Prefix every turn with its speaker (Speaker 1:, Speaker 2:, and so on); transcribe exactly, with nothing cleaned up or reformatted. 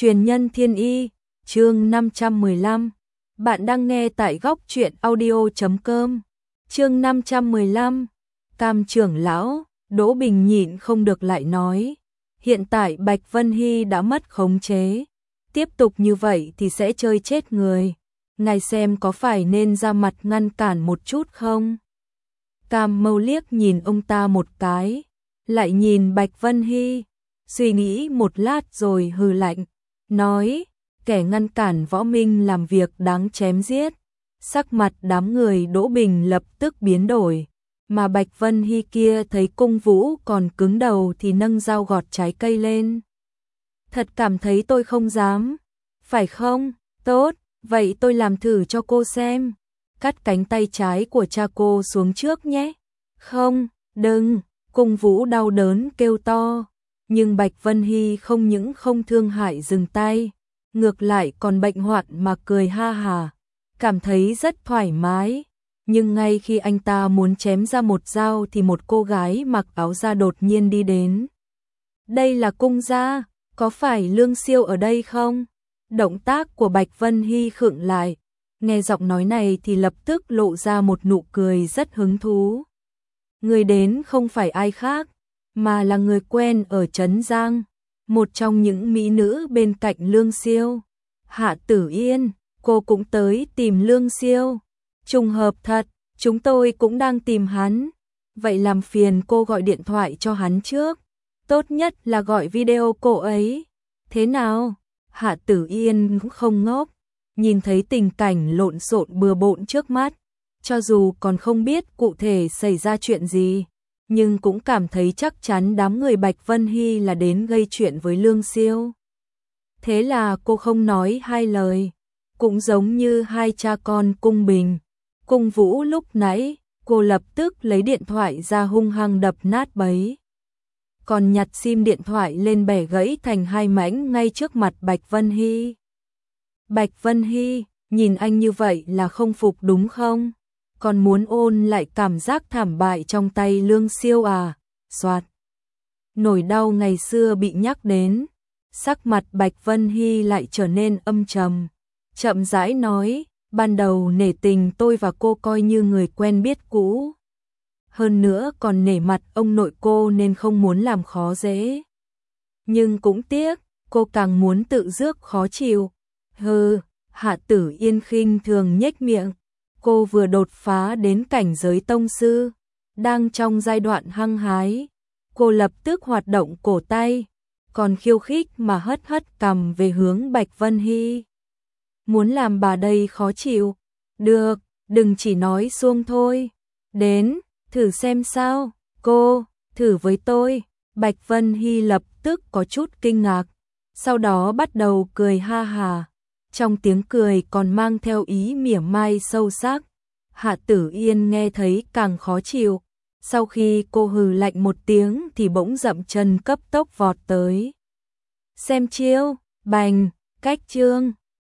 Speaker 1: Truyền nhân thiên y, chương năm trăm mười lăm. Bạn đang nghe tại góc truyện audio chấm com. Chương năm trăm mười lăm. Cam trưởng lão, Đỗ Bình nhịn không được lại nói, hiện tại Bạch Vân Hy đã mất khống chế, tiếp tục như vậy thì sẽ chơi chết người. Ngài xem có phải nên ra mặt ngăn cản một chút không? Cam Mâu liếc nhìn ông ta một cái, lại nhìn Bạch Vân Hy, suy nghĩ một lát rồi hừ lạnh, nói, kẻ ngăn cản võ minh làm việc đáng chém giết. Sắc mặt đám người Đỗ Bình lập tức biến đổi, mà Bạch Vân Hy kia thấy Cung Vũ còn cứng đầu thì nâng dao gọt trái cây lên. Thật cảm thấy tôi không dám, phải không? Tốt, vậy tôi làm thử cho cô xem. Cắt cánh tay trái của cha cô xuống trước nhé. Không, đừng, Cung Vũ đau đớn kêu to. Nhưng Bạch Vân Hy không những không thương hại dừng tay, ngược lại còn bệnh hoạn mà cười ha hà, cảm thấy rất thoải mái. Nhưng ngay khi anh ta muốn chém ra một dao thì một cô gái mặc áo da đột nhiên đi đến. Đây là Cung gia, có phải Lương Siêu ở đây không? Động tác của Bạch Vân Hy khựng lại, nghe giọng nói này thì lập tức lộ ra một nụ cười rất hứng thú. Người đến không phải ai khác, mà là người quen ở Trấn Giang, một trong những mỹ nữ bên cạnh Lương Siêu. Hạ Tử Yên, cô cũng tới tìm Lương Siêu. Trùng hợp thật, chúng tôi cũng đang tìm hắn. Vậy làm phiền cô gọi điện thoại cho hắn trước. Tốt nhất là gọi video cô ấy. Thế nào? Hạ Tử Yên cũng không ngốc, nhìn thấy tình cảnh lộn xộn bừa bộn trước mắt, cho dù còn không biết cụ thể xảy ra chuyện gì, nhưng cũng cảm thấy chắc chắn đám người Bạch Vân Hy là đến gây chuyện với Lương Siêu. Thế là cô không nói hai lời, cũng giống như hai cha con Cung Bình, Cung Vũ lúc nãy, cô lập tức lấy điện thoại ra hung hăng đập nát bấy. Còn nhặt sim điện thoại lên bẻ gãy thành hai mảnh ngay trước mặt Bạch Vân Hy. Bạch Vân Hy, nhìn anh như vậy là không phục đúng không? Còn muốn ôn lại cảm giác thảm bại trong tay Lương Siêu à? Soạt. Nỗi đau ngày xưa bị nhắc đến, sắc mặt Bạch Vân Hy lại trở nên âm trầm, chậm rãi nói, ban đầu nể tình tôi và cô coi như người quen biết cũ. Hơn nữa còn nể mặt ông nội cô nên không muốn làm khó dễ. Nhưng cũng tiếc, cô càng muốn tự rước khó chịu. Hừ, Hạ Tử Yên khinh thường nhếch miệng. Cô vừa đột phá đến cảnh giới tông sư, đang trong giai đoạn hăng hái. Cô lập tức hoạt động cổ tay, còn khiêu khích mà hất hất cằm về hướng Bạch Vân Hy. Muốn làm bà đây khó chịu? Được, đừng chỉ nói suông thôi. Đến, thử xem sao. Cô, thử với tôi. Bạch Vân Hy lập tức có chút kinh ngạc, sau đó bắt đầu cười ha hà. Trong tiếng cười còn mang theo ý mỉa mai sâu sắc. Hạ Tử Yên nghe thấy càng khó chịu. Sau khi cô hừ lạnh một tiếng thì bỗng dậm chân cấp tốc vọt tới. Xem chiêu, bành, cách chương.